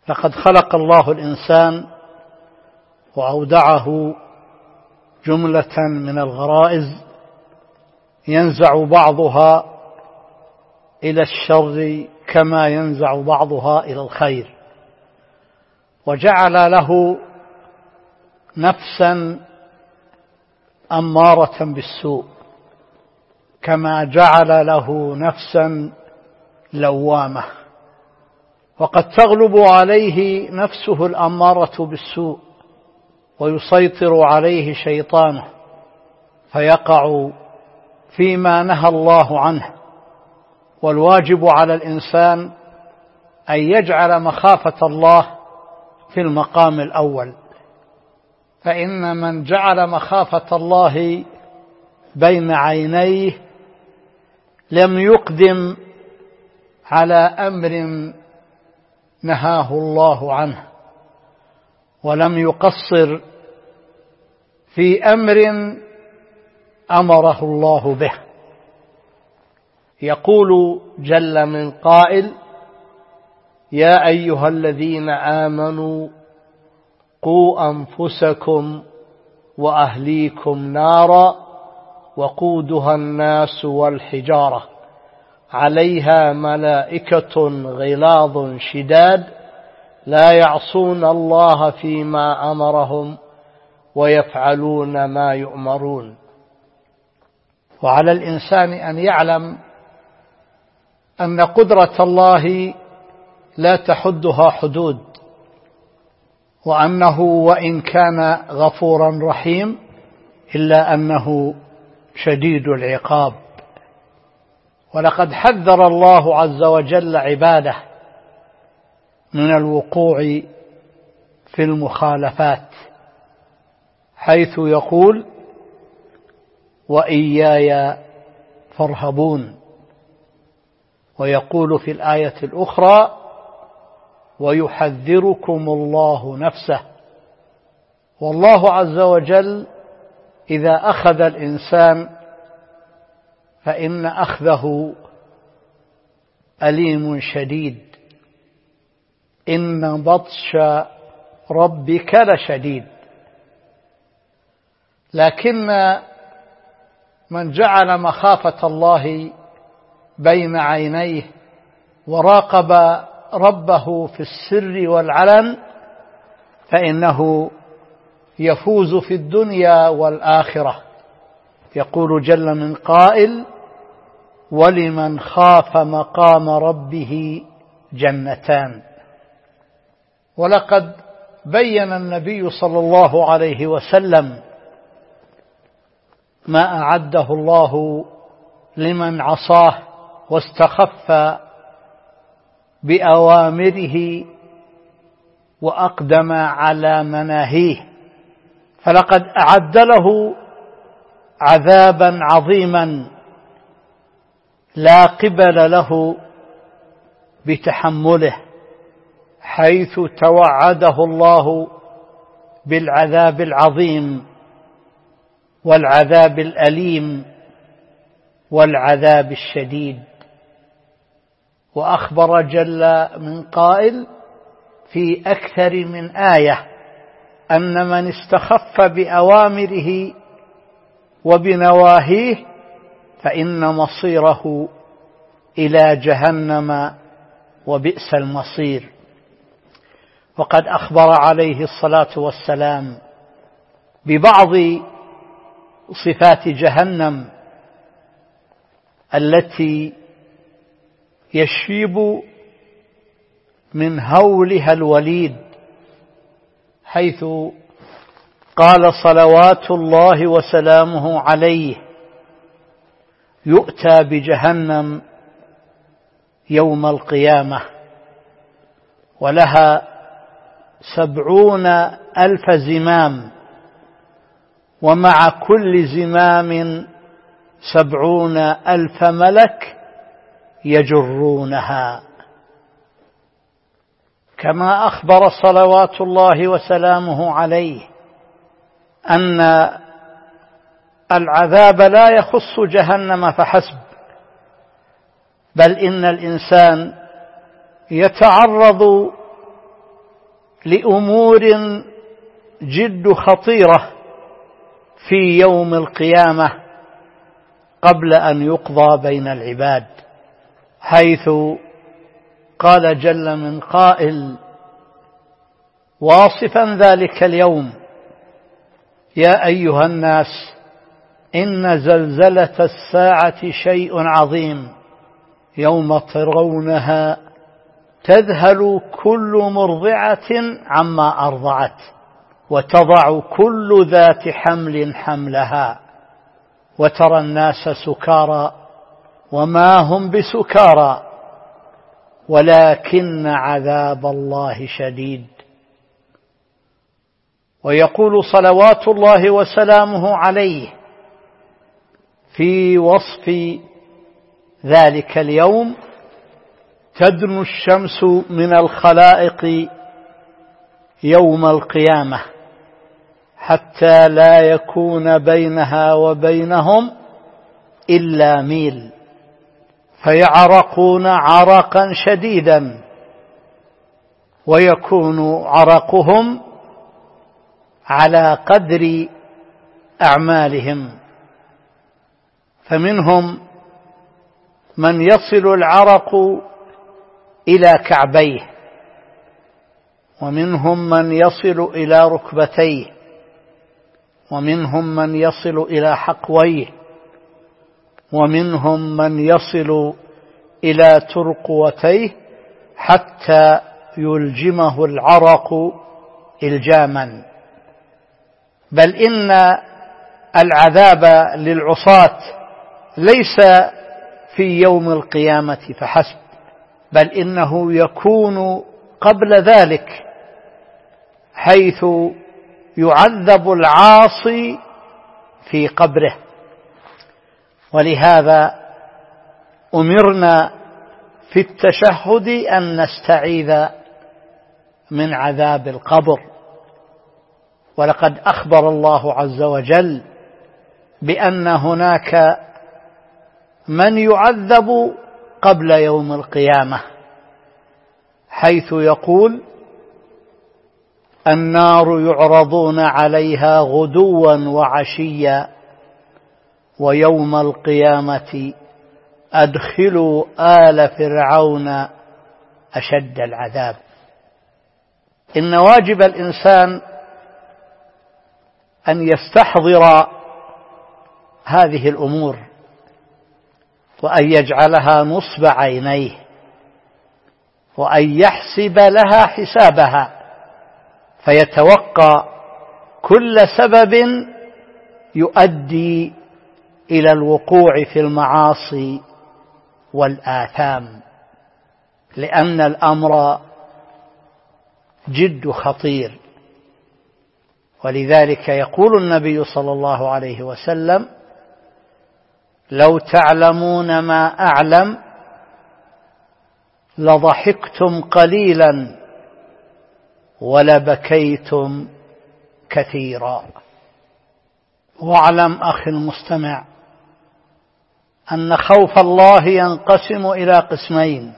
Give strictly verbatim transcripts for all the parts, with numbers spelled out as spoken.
لقد خلق الله الإنسان وأودعه جملة من الغرائز ينزع بعضها إلى الشر كما ينزع بعضها إلى الخير، وجعل له نفسا أمارة بالسوء كما جعل له نفسا لوامة، وقد تغلب عليه نفسه الأمارة بالسوء ويسيطر عليه شيطانه فيقع فيما نهى الله عنه. والواجب على الإنسان أن يجعل مخافة الله في المقام الأول، فإن من جعل مخافة الله بين عينيه لم يقدم على أمر نهاه الله عنه، ولم يقصر في أمر أمره الله به. يقول جل من قائل: يا أيها الذين آمنوا قوا أنفسكم وأهليكم نارا وقودها الناس والحجارة عليها ملائكة غلاظ شداد لا يعصون الله فيما أمرهم ويفعلون ما يؤمرون. وعلى الإنسان أن يعلم أن قدرة الله لا تحدها حدود، وأنه وإن كان غفورا رحيم إلا أنه شديد العقاب. ولقد حذر الله عز وجل عباده من الوقوع في المخالفات، حيث يقول: وإياي فارهبون. ويقول في الآية الأخرى: ويحذركم الله نفسه. والله عز وجل إذا أخذ الإنسان فإن أخذه أليم شديد، إن بطش ربك لشديد. لكن من جعل مخافة الله بين عينيه وراقب ربه في السر والعلن فإنه يفوز في الدنيا والآخرة. يقول جل من قائل: ولمن خاف مقام ربه جنتان. ولقد بين النبي صلى الله عليه وسلم ما أعده الله لمن عصاه واستخف بأوامره وأقدم على مناهيه، فلقد أعد له عذابا عظيما لا قبل له بتحمله، حيث توعده الله بالعذاب العظيم والعذاب الأليم والعذاب الشديد. وأخبر جل من قائل في أكثر من آية أن من استخف بأوامره وبنواهيه فإن مصيره إلى جهنم وبئس المصير. وقد أخبر عليه الصلاة والسلام ببعض صفات جهنم التي يشيب من هولها الوليد، حيث قال صلوات الله وسلامه عليه: يؤتى بجهنم يوم القيامة ولها سبعون ألف زمام، ومع كل زمام سبعون ألف ملك يجرونها. كما أخبر صلوات الله وسلامه عليه أن العذاب لا يخص جهنم فحسب، بل إن الإنسان يتعرض لأمور جد خطيرة في يوم القيامة قبل أن يقضى بين العباد، حيث قال جل من قائل واصفا ذلك اليوم: يا أيها الناس إن زلزلة الساعة شيء عظيم يوم ترونها تذهل كل مرضعة عما أرضعت وتضع كل ذات حمل حملها وترى الناس سكارى وما هم بسكارى ولكن عذاب الله شديد. ويقول صلوات الله وسلامه عليه في وصف ذلك اليوم: تدنو الشمس من الخلائق يوم القيامة حتى لا يكون بينها وبينهم إلا ميل، فيعرقون عرقا شديدا، ويكون عرقهم على قدر أعمالهم، فمنهم من يصل العرق إلى كعبيه، ومنهم من يصل إلى ركبتيه، ومنهم من يصل إلى حقويه، ومنهم من يصل إلى ترقوتيه حتى يلجمه العرق إلجاما. بل إن العذاب للعصاة ليس في يوم القيامة فحسب، بل إنه يكون قبل ذلك، حيث يعذب العاصي في قبره. ولهذا أمرنا في التشهد أن نستعيذ من عذاب القبر، ولقد أخبر الله عز وجل بأن هناك من يعذب قبل يوم القيامة، حيث يقول: النار يعرضون عليها غدوا وعشيا ويوم القيامة أدخلوا آل فرعون أشد العذاب. إن واجب الإنسان أن يستحضر هذه الأمور وأن يجعلها نصب عينيه وأن يحسب لها حسابها، فيتوقع كل سبب يؤدي إلى الوقوع في المعاصي والآثام، لأن الأمر جد خطير. ولذلك يقول النبي صلى الله عليه وسلم: لو تعلمون ما أعلم لضحكتم قليلا ولبكيتم كثيرا. واعلم أخي المستمع أن خوف الله ينقسم إلى قسمين: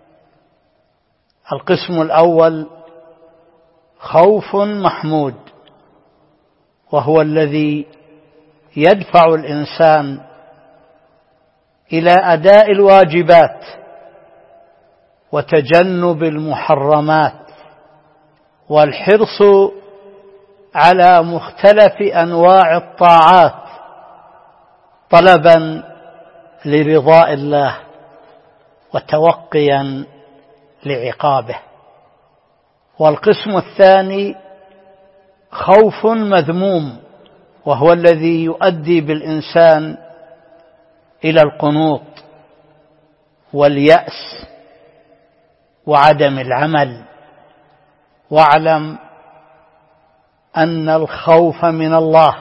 القسم الأول خوف محمود، وهو الذي يدفع الإنسان إلى أداء الواجبات وتجنب المحرمات والحرص على مختلف أنواع الطاعات طلبا لرضاء الله وتوقيا لعقابه. والقسم الثاني خوف مذموم، وهو الذي يؤدي بالإنسان إلى القنوط واليأس وعدم العمل. واعلم أن الخوف من الله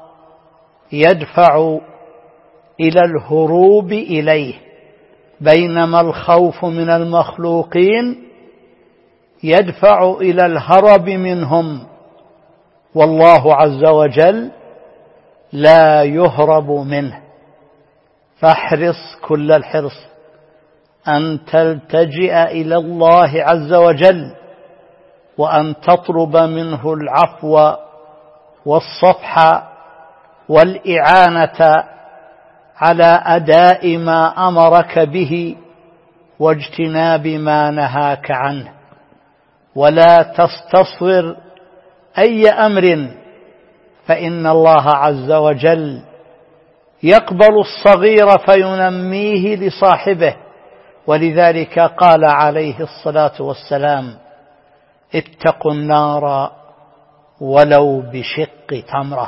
يدفع إلى الهروب إليه، بينما الخوف من المخلوقين يدفع إلى الهرب منهم، والله عز وجل لا يهرب منه. فاحرص كل الحرص أن تلتجئ إلى الله عز وجل وأن تطلب منه العفو والصفح والإعانة على أداء ما أمرك به واجتناب ما نهاك عنه، ولا تستصغر أي أمر، فإن الله عز وجل يقبل الصغير فينميه لصاحبه. ولذلك قال عليه الصلاة والسلام: اتقوا النار ولو بشق تمرة.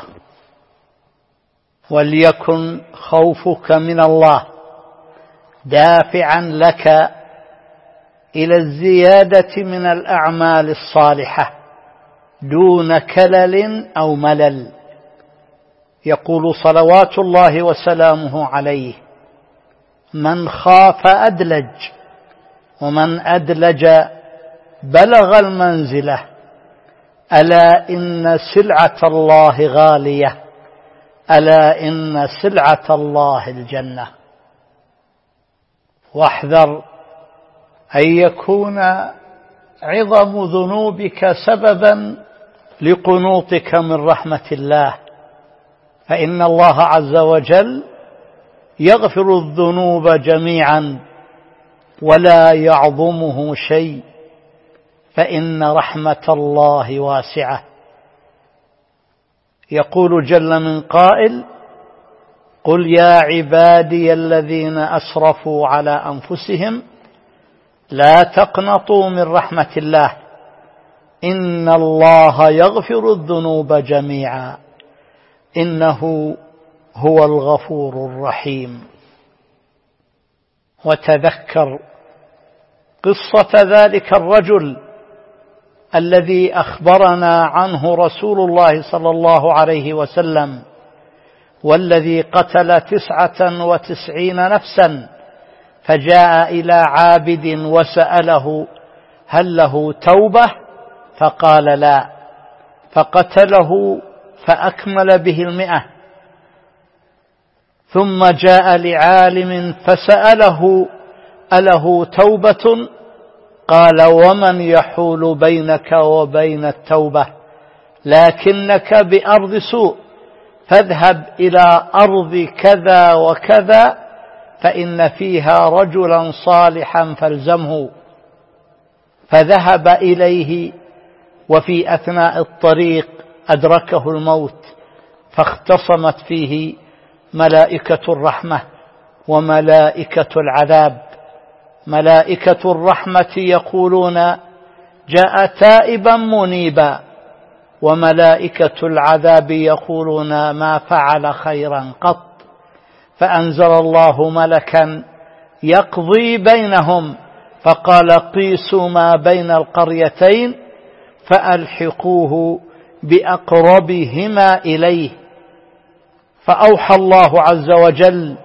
وليكن خوفك من الله دافعا لك إلى الزيادة من الأعمال الصالحة دون كلل أو ملل. يقول صلوات الله وسلامه عليه: من خاف أدلج، ومن أدلج بلغ المنزلة، ألا إن سلعة الله غالية، ألا إن سلعة الله الجنة. واحذر أن يكون عظم ذنوبك سببا لقنوطك من رحمة الله، فإن الله عز وجل يغفر الذنوب جميعا ولا يعظمه شيء، فإن رحمة الله واسعة. يقول جل من قائل: قل يا عبادي الذين أسرفوا على أنفسهم لا تقنطوا من رحمة الله إن الله يغفر الذنوب جميعا إنه هو الغفور الرحيم. وتذكر قصة ذلك الرجل الذي أخبرنا عنه رسول الله صلى الله عليه وسلم، والذي قتل تسعة وتسعين نفسا، فجاء إلى عابد وسأله: هل له توبة؟ فقال: لا، فقتله فأكمل به المئة. ثم جاء لعالم فسأله: أله توبة؟ قال: ومن يحول بينك وبين التوبة؟ لكنك بأرض سوء، فاذهب إلى أرض كذا وكذا فإن فيها رجلا صالحا فالزمه. فذهب إليه، وفي أثناء الطريق أدركه الموت، فاختصمت فيه ملائكة الرحمة وملائكة العذاب. ملائكة الرحمة يقولون: جاء تائبا منيبا، وملائكة العذاب يقولون: ما فعل خيرا قط. فأنزل الله ملكا يقضي بينهم، فقال: قيسوا ما بين القريتين فألحقوه بأقربهما إليه. فأوحى الله عز وجل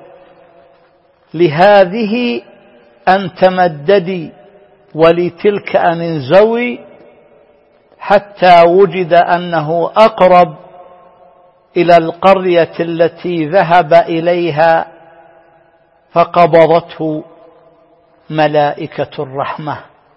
لهذه أن تمددي ولتلك أن انزوي، حتى وجد أنه أقرب إلى القرية التي ذهب إليها، فقبضته ملائكة الرحمة.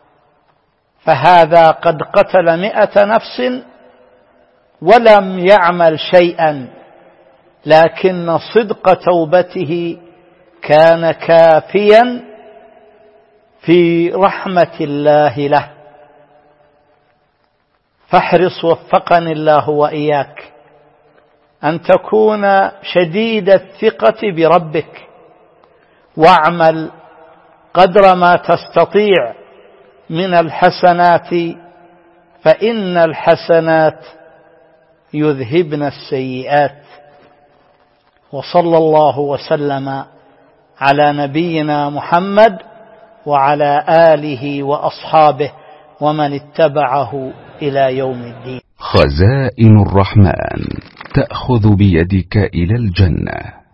فهذا قد قتل مئة نفس ولم يعمل شيئا، لكن صدق توبته كان كافيا في رحمة الله له. فاحرص وفقني الله وإياك أن تكون شديد الثقة بربك، واعمل قدر ما تستطيع من الحسنات، فإن الحسنات يذهبن السيئات. وصلى الله وسلم على نبينا محمد وعلى آله وأصحابه ومن اتبعه إلى يوم الدين. خزائن الرحمن تأخذ بيدك إلى الجنة.